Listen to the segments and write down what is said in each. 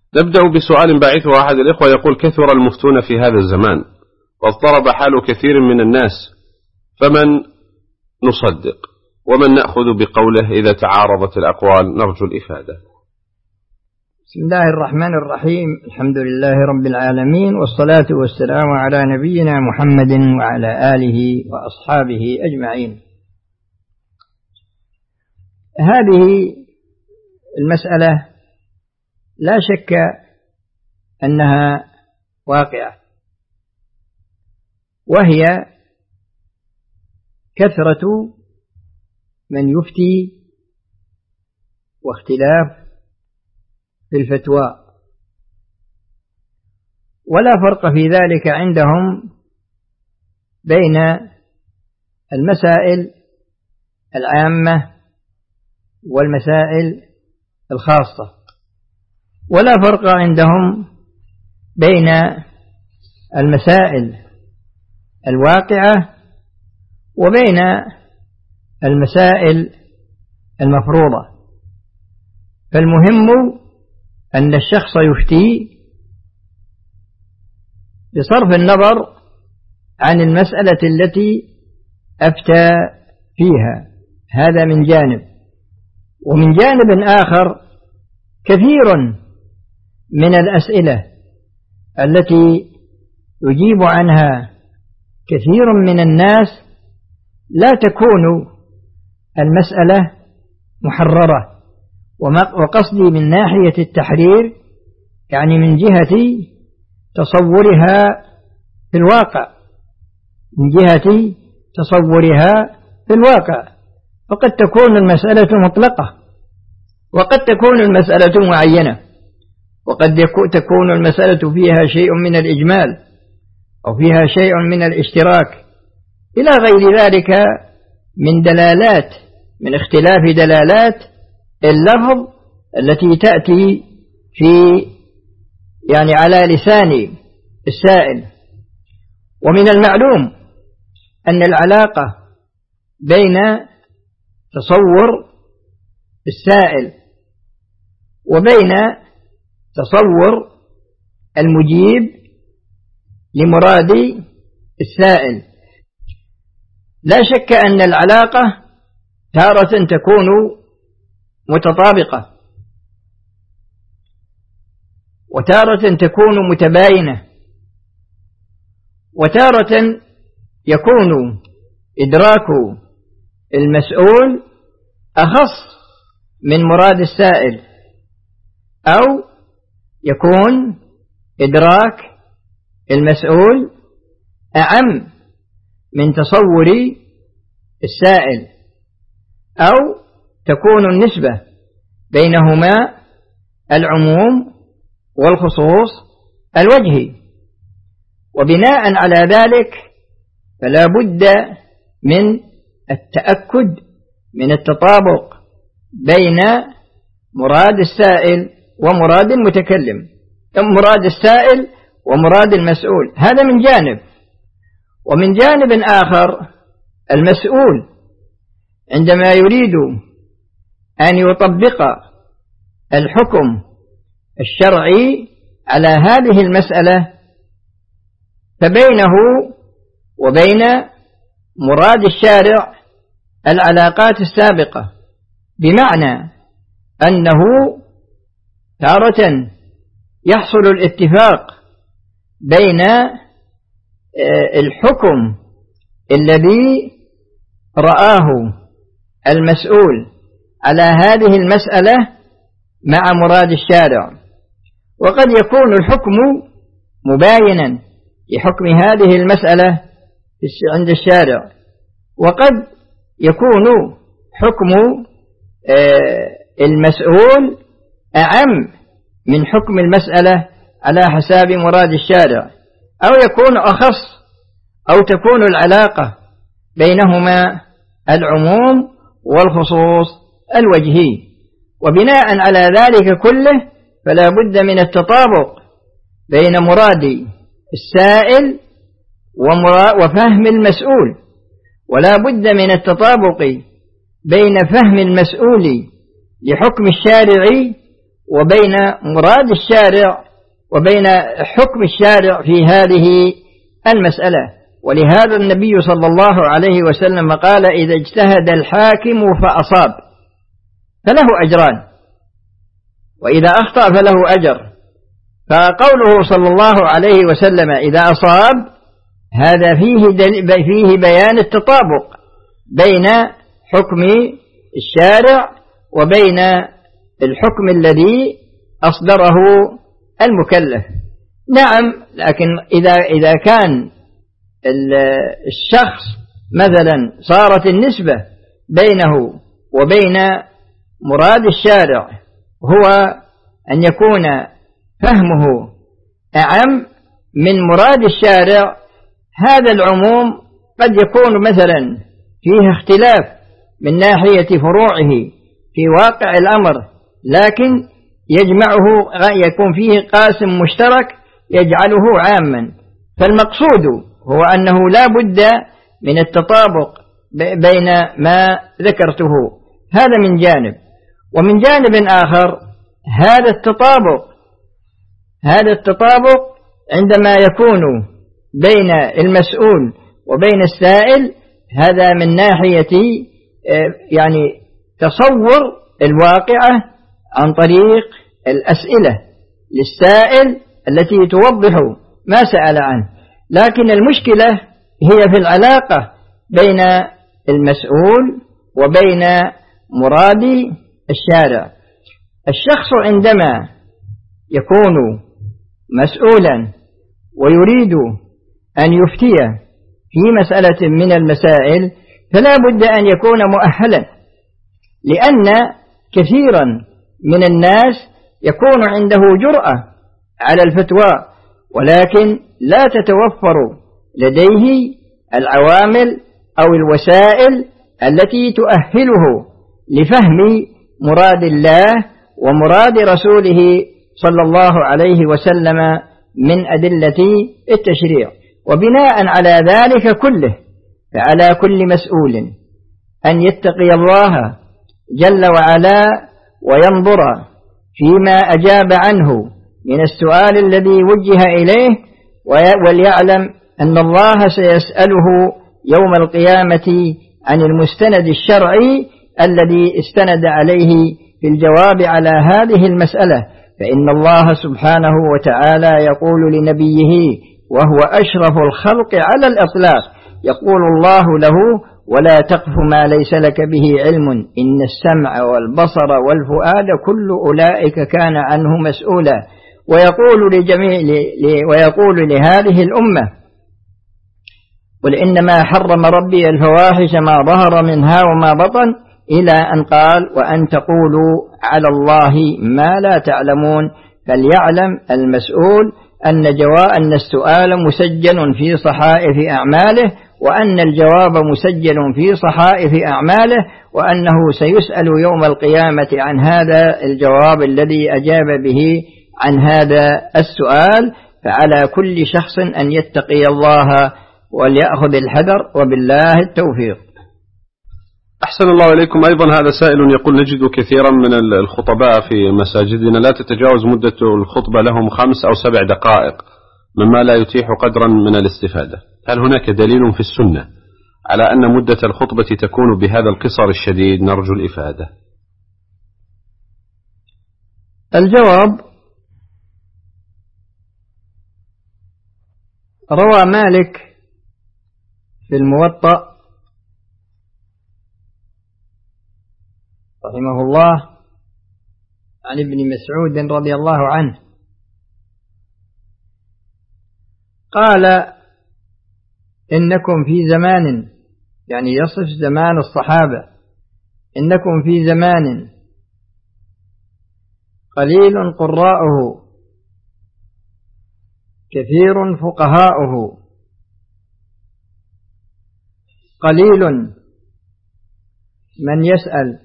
نبدأ بسؤال باعثه أحد الإخوة يقول: كثر المفتون في هذا الزمان واضطرب حال كثير من الناس، فمن نصدق ومن نأخذ بقوله إذا تعارضت الأقوال؟ نرجو الإفادة. بسم الله الرحمن الرحيم، الحمد لله رب العالمين، والصلاة والسلام على نبينا محمد وعلى آله وأصحابه أجمعين. هذه المسألة لا شك أنها واقعة، وهي كثرة من يفتي واختلاف في الفتوى، ولا فرق في ذلك عندهم بين المسائل العامة والمسائل الخاصة، ولا فرق عندهم بين المسائل الواقعة وبين المسائل المفروضة. فالمهم أن الشخص يفتي بصرف النظر عن المسألة التي أفتى فيها، هذا من جانب. ومن جانب آخر كثير من الأسئلة التي يجيب عنها كثير من الناس لا تكون المسألة محررة، وقصدي من ناحية التحرير يعني من جهة تصورها في الواقع، من جهة تصورها في الواقع. فقد تكون المسألة مطلقة، وقد تكون المسألة معينة، وقد تكون المسألة فيها شيء من الإجمال أو فيها شيء من الاشتراك إلى غير ذلك من دلالات، من اختلاف دلالات اللفظ التي تأتي في يعني على لسان السائل. ومن المعلوم أن العلاقة بين تصور السائل وبين تصور المجيب لمراد السائل لا شك أن العلاقة تارة تكون متطابقة، وتارة تكون متباينة، وتارة يكون إدراك المسؤول أخص من مراد السائل، أو يكون إدراك المسؤول أعم من تصور السائل، أو تكون النسبة بينهما العموم والخصوص الوجهي. وبناء على ذلك فلا بد من التأكد من التطابق بين مراد السائل ومراد المتكلم، مراد السائل ومراد المسؤول. هذا من جانب. ومن جانب آخر المسؤول عندما يريد أن يطبق الحكم الشرعي على هذه المسألة فبينه وبين مراد الشارع العلاقات السابقة، بمعنى أنه تارة يحصل الاتفاق بين الحكم الذي رآه المسؤول على هذه المسألة مع مراد الشارع، وقد يكون الحكم مباينا لحكم هذه المسألة عند الشارع، وقد يكون حكم المسؤول أعم من حكم المسألة على حساب مراد الشارع، أو يكون أخص، أو تكون العلاقة بينهما العموم والخصوص الوجهي. وبناء على ذلك كله فلا بد من التطابق بين مراد السائل وفهم المسؤول، ولا بد من التطابق بين فهم المسؤول لحكم الشارع وبين مراد الشارع وبين حكم الشارع في هذه المسألة. ولهذا النبي صلى الله عليه وسلم قال: إذا اجتهد الحاكم فأصاب فله أجران، وإذا أخطأ فله أجر. فقوله صلى الله عليه وسلم إذا أصاب، هذا فيه بيان التطابق بين حكم الشارع وبين الحكم الذي أصدره المكلف. نعم، لكن إذا كان الشخص مثلا صارت النسبة بينه وبين مراد الشارع هو أن يكون فهمه أعم من مراد الشارع، هذا العموم قد يكون مثلا فيه اختلاف من ناحية فروعه في واقع الأمر، لكن يجمعه يكون فيه قاسم مشترك يجعله عاما. فالمقصود هو أنه لا بد من التطابق بين ما ذكرته، هذا من جانب. ومن جانب آخر هذا التطابق عندما يكون بين المسؤول وبين السائل، هذا من ناحية يعني تصور الواقعة عن طريق الأسئلة للسائل التي توضح ما سأل عنه. لكن المشكلة هي في العلاقة بين المسؤول وبين مراد الشارع. الشخص عندما يكون مسؤولا ويريد أن يفتي في مسألة من المسائل فلا بد أن يكون مؤهلا، لأن كثيرا من الناس يكون عنده جرأة على الفتوى، ولكن لا تتوفر لديه العوامل أو الوسائل التي تؤهله لفهم مراد الله ومراد رسوله صلى الله عليه وسلم من أدلة التشريع. وبناء على ذلك كله، فعلى كل مسؤول أن يتقي الله جل وعلا وينظر فيما أجاب عنه من السؤال الذي وجه إليه، وليعلم أن الله سيسأله يوم القيامة عن المستند الشرعي الذي استند عليه في الجواب على هذه المسألة. فإن الله سبحانه وتعالى يقول لنبيه وهو أشرف الخلق على الإطلاق، يقول الله له: ولا تقف ما ليس لك به علم إن السمع والبصر والفؤاد كل أولئك كان عنه مسؤولا. ويقول لهذه الأمة: قل إنما حرم ربي الفواحش ما ظهر منها وما بطن، إلى أن قال: وأن تقولوا على الله ما لا تعلمون. فليعلم المسؤول أن السؤال مسجل في صحائف أعماله، وأن الجواب مسجل في صحائف أعماله، وأنه سيسأل يوم القيامة عن هذا الجواب الذي أجاب به عن هذا السؤال. فعلى كل شخص أن يتقي الله وليأخذ الحذر، وبالله التوفيق. أحسن الله إليكم. أيضا هذا سائل يقول: نجد كثيرا من الخطباء في مساجدنا لا تتجاوز مدة الخطبة لهم 5 أو 7 دقائق، مما لا يتيح قدرا من الاستفادة. هل هناك دليل في السنة على أن مدة الخطبة تكون بهذا القصر الشديد؟ نرجو الإفادة. الجواب: روى مالك في الموطأ رحمه الله عن ابن مسعود رضي الله عنه قال: إنكم في زمان، يعني يصف زمان الصحابة، إنكم في زمان قليل قراؤه كثير فقهاؤه، قليل من يسأل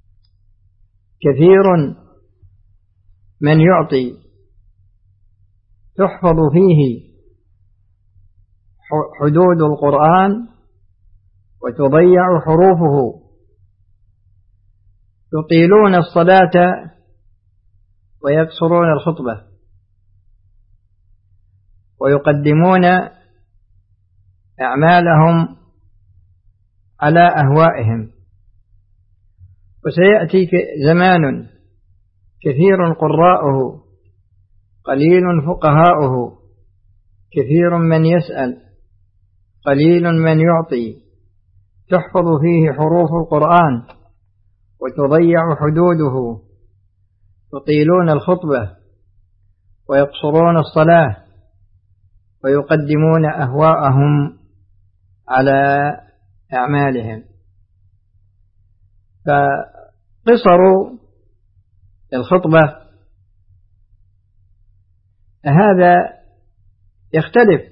كثير من يعطي، تحفظ فيه حدود القرآن وتضيع حروفه، يطيلون الصلاة ويقصرون الخطبة ويقدمون أعمالهم على أهوائهم. وسيأتي زمان كثير قراؤه قليل فقهاؤه، كثير من يسأل قليل من يعطي، تحفظ فيه حروف القرآن وتضيع حدوده، يطيلون الخطبة ويقصرون الصلاة ويقدمون أهواءهم على أعمالهم. فقصر الخطبة هذا يختلف،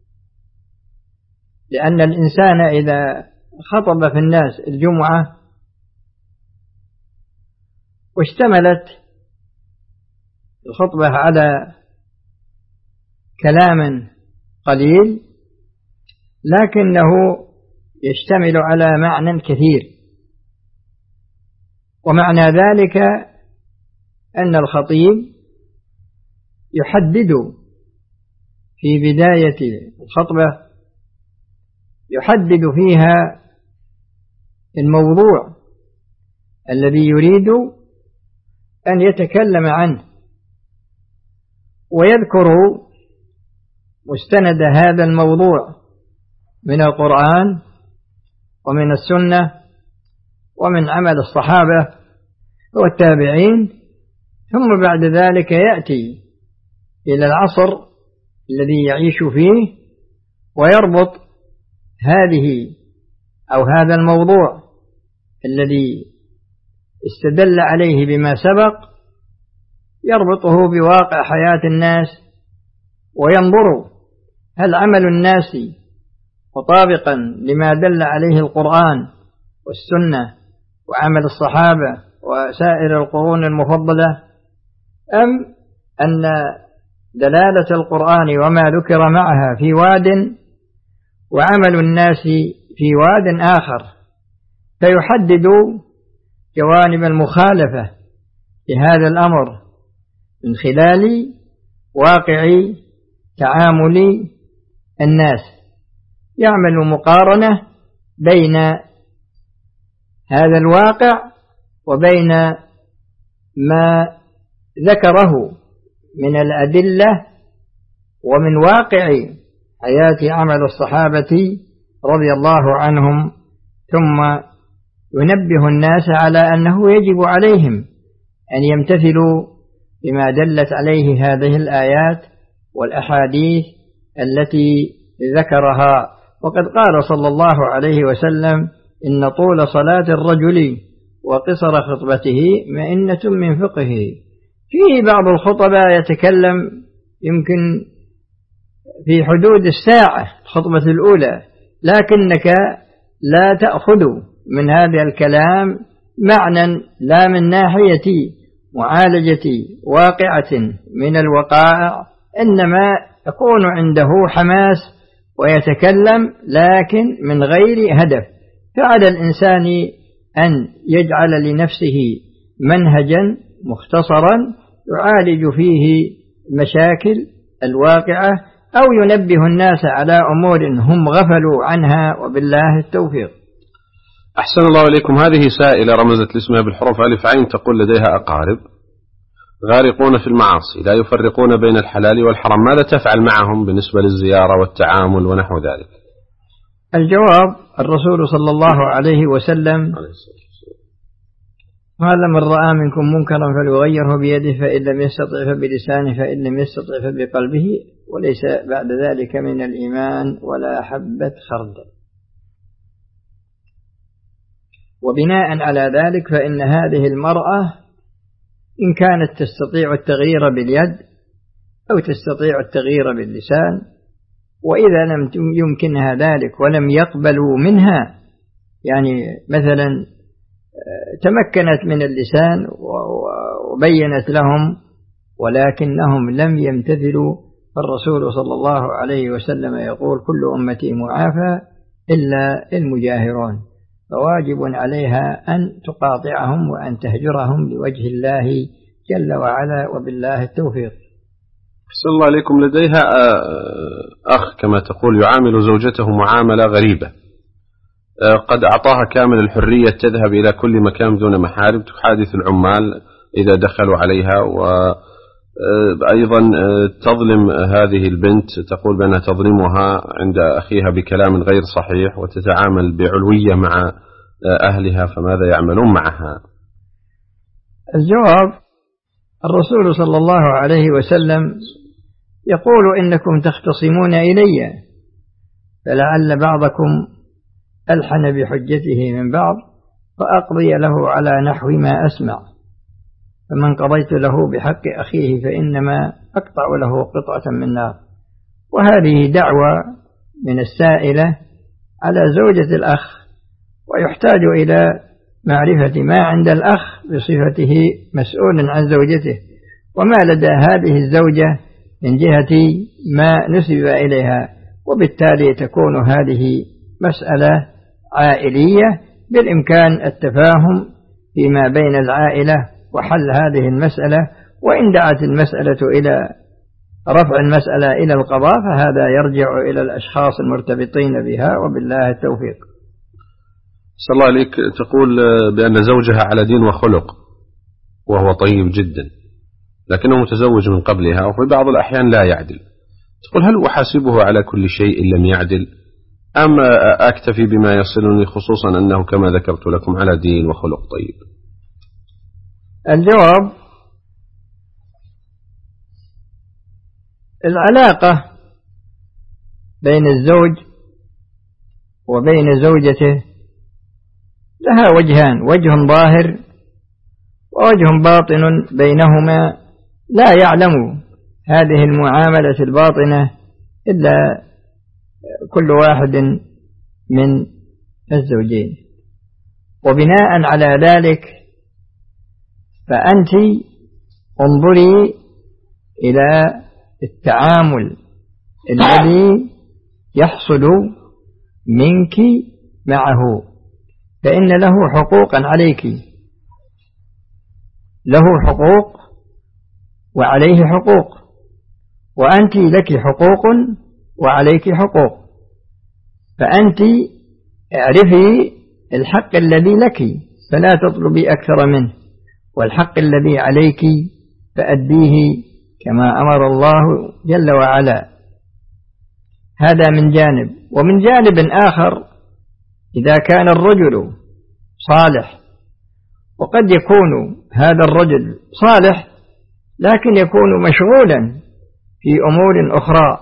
لأن الإنسان إذا خطب في الناس الجمعة واشتملت الخطبة على كلام قليل لكنه يشتمل على معنى كثير، ومعنى ذلك أن الخطيب يحدد في بداية الخطبة، يحدد فيها الموضوع الذي يريد أن يتكلم عنه، ويذكر مستند هذا الموضوع من القرآن ومن السنة ومن عمل الصحابة والتابعين، ثم بعد ذلك يأتي إلى العصر الذي يعيش فيه ويربط هذه أو هذا الموضوع الذي استدل عليه بما سبق، يربطه بواقع حياة الناس وينظر هل عمل الناس مطابقا لما دل عليه القرآن والسنة وعمل الصحابة وسائر القرون المفضلة، أم أن دلالة القرآن وما ذكر معها في واد وعمل الناس في واد آخر، فيحدد جوانب المخالفة لهذا الأمر من خلال واقع تعامل الناس، يعمل مقارنة بين هذا الواقع وبين ما ذكره من الأدلة ومن واقع حياة عمل الصحابة رضي الله عنهم، ثم ينبه الناس على أنه يجب عليهم أن يمتثلوا بما دلت عليه هذه الآيات والأحاديث التي ذكرها. وقد قال صلى الله عليه وسلم: إن طول صلاة الرجل وقصر خطبته مئنة من فقهه. فيه بعض الخطباء يتكلم يمكن في حدود الساعة الخطبة الأولى، لكنك لا تأخذ من هذا الكلام معنى لا من ناحية معالجة واقعة من الوقائع، إنما يكون عنده حماس ويتكلم لكن من غير هدف. فعلى الإنسان أن يجعل لنفسه منهجا مختصرا يعالج فيه مشاكل الواقعة أو ينبه الناس على أمور هم غفلوا عنها، وبالله التوفيق. أحسن الله إليكم. هذه سائلة رمزت لاسمها بالحروف ألف عين، تقول: لديها أقارب غارقون في المعاصي لا يفرقون بين الحلال والحرام، ماذا تفعل معهم بالنسبة للزيارة والتعامل ونحو ذلك؟ الجواب: الرسول صلى الله عليه وسلم قال: من رأى منكم منكرا فليغيره بيده، فإن لم يستطع فبلسانه، فإن لم يستطع فبقلبه، وليس بعد ذلك من الإيمان ولا حبة خردل. وبناء على ذلك فإن هذه المرأة إن كانت تستطيع التغيير باليد أو تستطيع التغيير باللسان، وإذا لم يمكنها ذلك ولم يقبلوا منها، يعني مثلا تمكنت من اللسان وبينت لهم ولكنهم لم يمتثلوا، فالرسول صلى الله عليه وسلم يقول: كل أمتي معافى إلا المجاهرون، فواجب عليها أن تقاطعهم وأن تهجرهم لوجه الله جل وعلا، وبالله التوفيق. أحسن الله عليكم. لديها أخ كما تقول يعامل زوجته معاملة غريبة، قد أعطاها كامل الحرية تذهب إلى كل مكان دون محارم، تحادث العمال إذا دخلوا عليها، وأيضا تظلم هذه البنت، تقول بأنها تظلمها عند أخيها بكلام غير صحيح، وتتعامل بعلوية مع أهلها، فماذا يعملون معها؟ الجواب: الرسول صلى الله عليه وسلم يقول: إنكم تختصمون إلي، فلعل بعضكم ألحن بحجته من بعض، فأقضي له على نحو ما أسمع، فمن قضيت له بحق أخيه فإنما أقطع له قطعة من نار. وهذه دعوة من السائلة على زوجة الأخ، ويحتاج إلى معرفة ما عند الأخ بصفته مسؤول عن زوجته، وما لدى هذه الزوجة من جهة ما نسب إليها، وبالتالي تكون هذه مسألة عائلية، بالإمكان التفاهم فيما بين العائلة وحل هذه المسألة. وإن دعت المسألة إلى رفع المسألة إلى القضاء فهذا يرجع إلى الأشخاص المرتبطين بها، وبالله التوفيق. صلى الله عليك. تقول بأن زوجها على دين وخلق وهو طيب جدا، لكنه متزوج من قبلها، وفي بعض الأحيان لا يعدل. تقول: هل أحاسبه على كل شيء إن لم يعدل، أم أكتفي بما يصلني، خصوصا أنه كما ذكرت لكم على دين وخلق طيب؟ الجواب: العلاقة بين الزوج وبين زوجته لها وجهان: وجه ظاهر ووجه باطن بينهما، لا يعلم هذه المعاملة الباطنة إلا كل واحد من الزوجين. وبناء على ذلك فأنت انظري إلى التعامل الذي يحصل منك معه، فإن له حقوقا عليك، له حقوق وعليه حقوق، وأنت لك حقوق وعليك حقوق، فأنت اعرفي الحق الذي لك فلا تطلبي أكثر منه، والحق الذي عليك فأديه كما أمر الله جل وعلا. هذا من جانب. ومن جانب آخر، إذا كان الرجل صالح، وقد يكون هذا الرجل صالح لكن يكون مشغولا في أمور أخرى،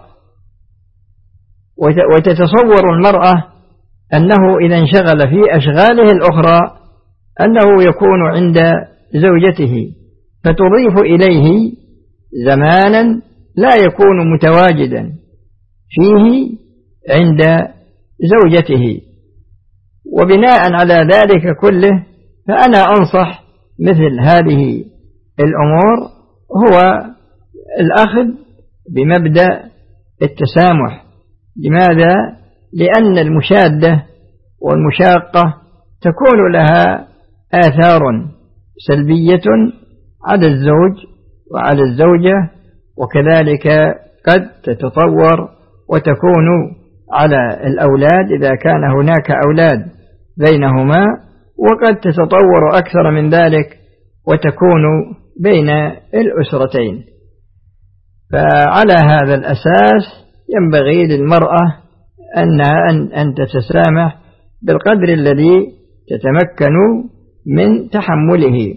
وتتصور المرأة أنه إذا انشغل في أشغاله الأخرى أنه يكون عند زوجته، فتضيف إليه زمانا لا يكون متواجدا فيه عند زوجته. وبناء على ذلك كله فأنا أنصح مثل هذه الأمور هو الأخذ بمبدأ التسامح. لماذا؟ لأن المشادة والمشاقة تكون لها آثار سلبية على الزوج وعلى الزوجة، وكذلك قد تتطور وتكون على الأولاد إذا كان هناك أولاد بينهما، وقد تتطور أكثر من ذلك وتكون بين الأسرتين. فعلى هذا الأساس ينبغي للمرأة أن تتسامح بالقدر الذي تتمكن من تحمله.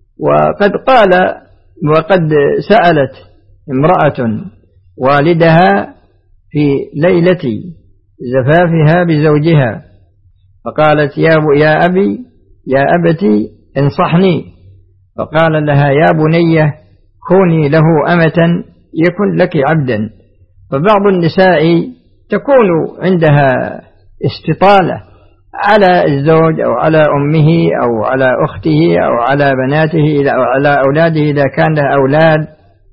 وقد سألت امرأة والدها في ليلة زفافها بزوجها فقالت: يا أبتي انصحني. فقال لها: يا بنية كوني له أمة يكن لك عبدا. فبعض النساء تكون عندها استطالة على الزوج أو على أمه أو على أخته أو على بناته أو على أولاده إذا كان له أولاد،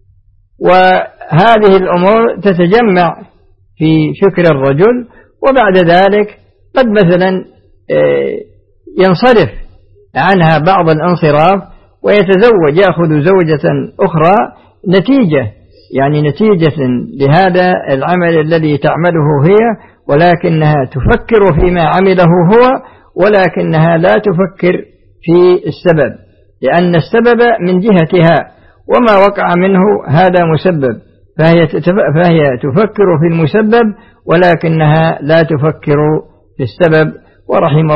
وهذه الأمور تتجمع في فكر الرجل، وبعد ذلك قد مثلا ينصرف عنها بعض الانصراف ويتزوج يأخذ زوجة أخرى نتيجة لهذا العمل الذي تعمله هي، ولكنها تفكر فيما عمله هو، ولكنها لا تفكر في السبب، لأن السبب من جهتها وما وقع منه هذا مسبب، فهي تفكر في المسبب ولكنها لا تفكر في السبب. ورحم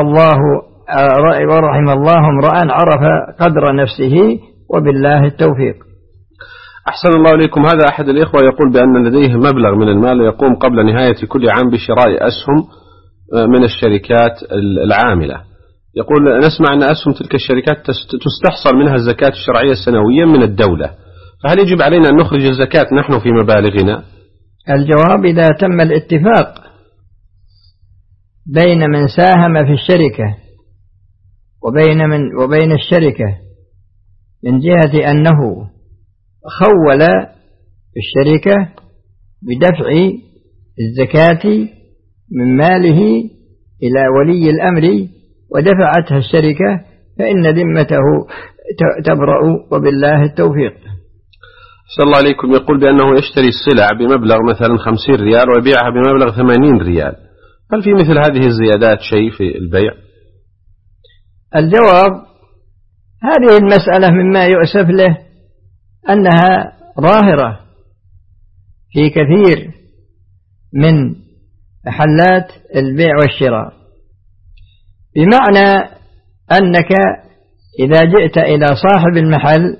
الله امرأ عرف قدر نفسه، وبالله التوفيق. أحسن الله إليكم. هذا أحد الإخوة يقول بأن لديه مبلغ من المال يقوم قبل نهاية كل عام بشراء أسهم من الشركات العاملة. يقول نسمع أن أسهم تلك الشركات تستحصل منها الزكاة الشرعية السنوية من الدولة، فهل يجب علينا أن نخرج الزكاة نحن في مبالغنا؟ الجواب: إذا تم الاتفاق بين من ساهم في الشركة وبين الشركة من جهة أنه خول الشركة بدفع الزكاة من ماله إلى ولي الأمر ودفعتها الشركة، فإن ذمته تبرأ، وبالله التوفيق. صلى الله عليكم. يقول بأنه يشتري السلع بمبلغ مثلا 50 ريال ويبيعها بمبلغ 80 ريال، هل في مثل هذه الزيادات شيء في البيع؟ الجواب: هذه المسألة مما يؤسف له أنها ظاهرة في كثير من محلات البيع والشراء، بمعنى أنك إذا جئت إلى صاحب المحل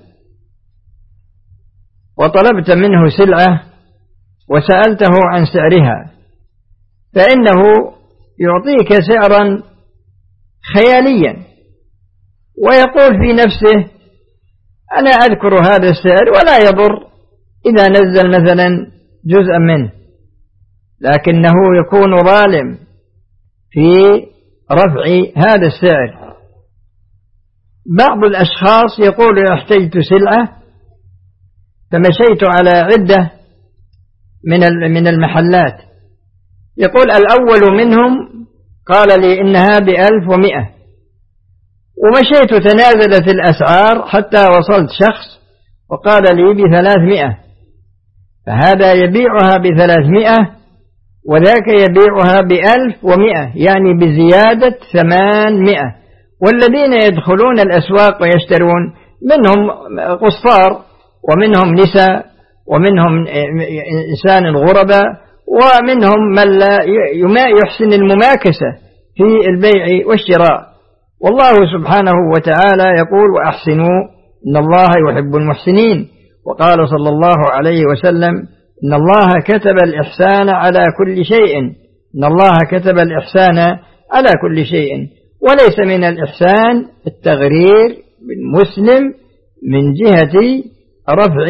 وطلبت منه سلعة وسألته عن سعرها، فإنه يعطيك سعرا خياليا ويقول في نفسه: أنا أذكر هذا السعر ولا يضر إذا نزل مثلا جزءا منه، لكنه يكون ظالم في رفع هذا السعر. بعض الأشخاص يقول: احتجت سلعة فمشيت على عدة من المحلات، يقول الأول منهم قال لي إنها ب1100، ومشيت تنازلت الأسعار حتى وصلت شخص وقال لي ب300، فهذا يبيعها ب300 وذاك يبيعها ب1100، يعني بزيادة 800. والذين يدخلون الأسواق ويشترون منهم قصار ومنهم نساء ومنهم إنسان غرباء ومنهم من لا يحسن المماكسة في البيع والشراء. والله سبحانه وتعالى يقول: وأحسنوا إن الله يحب المحسنين. وقال صلى الله عليه وسلم: إن الله كتب الإحسان على كل شيء، إن الله كتب الإحسان على كل شيء، وليس من الإحسان التغرير بالمسلم من جهة رفع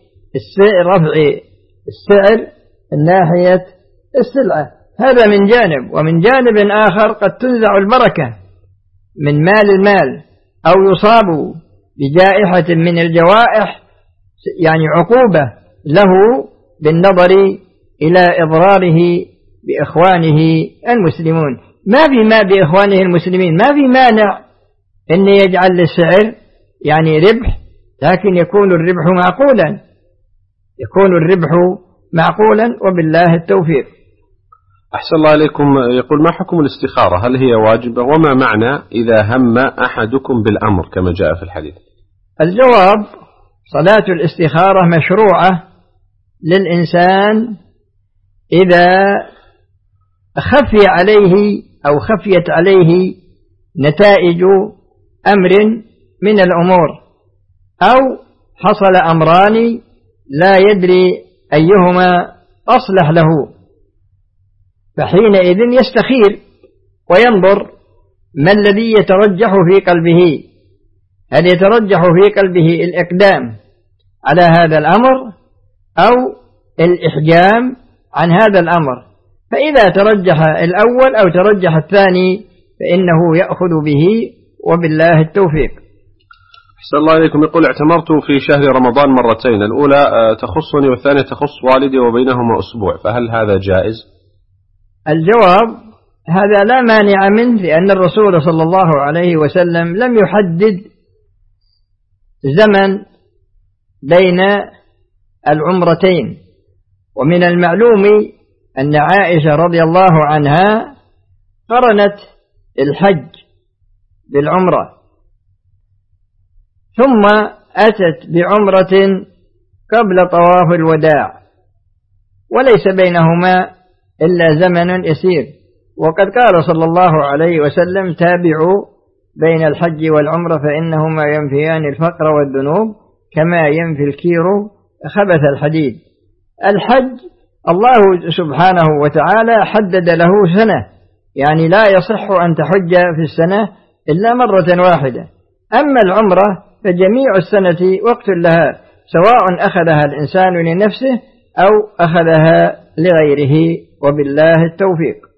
السعر من ناحية السلعة، هذا من جانب. ومن جانب آخر قد تنزع البركة من المال أو يصاب بجائحة من الجوائح، يعني عقوبة له بالنظر إلى إضراره بإخوانه المسلمون. ما بإخوانه المسلمين ما في مانع أن يجعل للسعر يعني ربح، لكن يكون الربح معقولا، وبالله التوفيق. أحسن الله عليكم. يقول: ما حكم الاستخارة؟ هل هي واجبة؟ وما معنى إذا هم أحدكم بالأمر كما جاء في الحديث؟ الجواب: صلاة الاستخارة مشروعة للإنسان إذا خفي عليه أو خفيت عليه نتائج أمر من الأمور، أو حصل أمران لا يدري أيهما أصلح له، فحينئذ يستخير وينظر ما الذي يترجح في قلبه، هل يترجح في قلبه الإقدام على هذا الأمر أو الإحجام عن هذا الأمر، فإذا ترجح الأول أو ترجح الثاني فإنه يأخذ به، وبالله التوفيق. أحسن الله عليكم. يقول: اعتمرت في شهر رمضان مرتين، الأولى تخصني والثانية تخص والدي وبينهما أسبوع، فهل هذا جائز؟ الجواب: هذا لا مانع منه، لأن الرسول صلى الله عليه وسلم لم يحدد زمن بين العمرتين. ومن المعلوم أن عائشة رضي الله عنها قرنت الحج بالعمرة، ثم أتت بعمرة قبل طواف الوداع، وليس بينهما إلا زمن يسير. وقد قال صلى الله عليه وسلم: تابعوا بين الحج والعمرة فإنهما ينفيان الفقر والذنوب كما ينفي الكير خبث الحديد. الحج الله سبحانه وتعالى حدد له سنة، يعني لا يصح أن تحج في السنة إلا مرة واحدة. أما العمرة فجميع السنة وقت لها، سواء أخذها الإنسان لنفسه أو أخذها لغيره، وبالله التوفيق.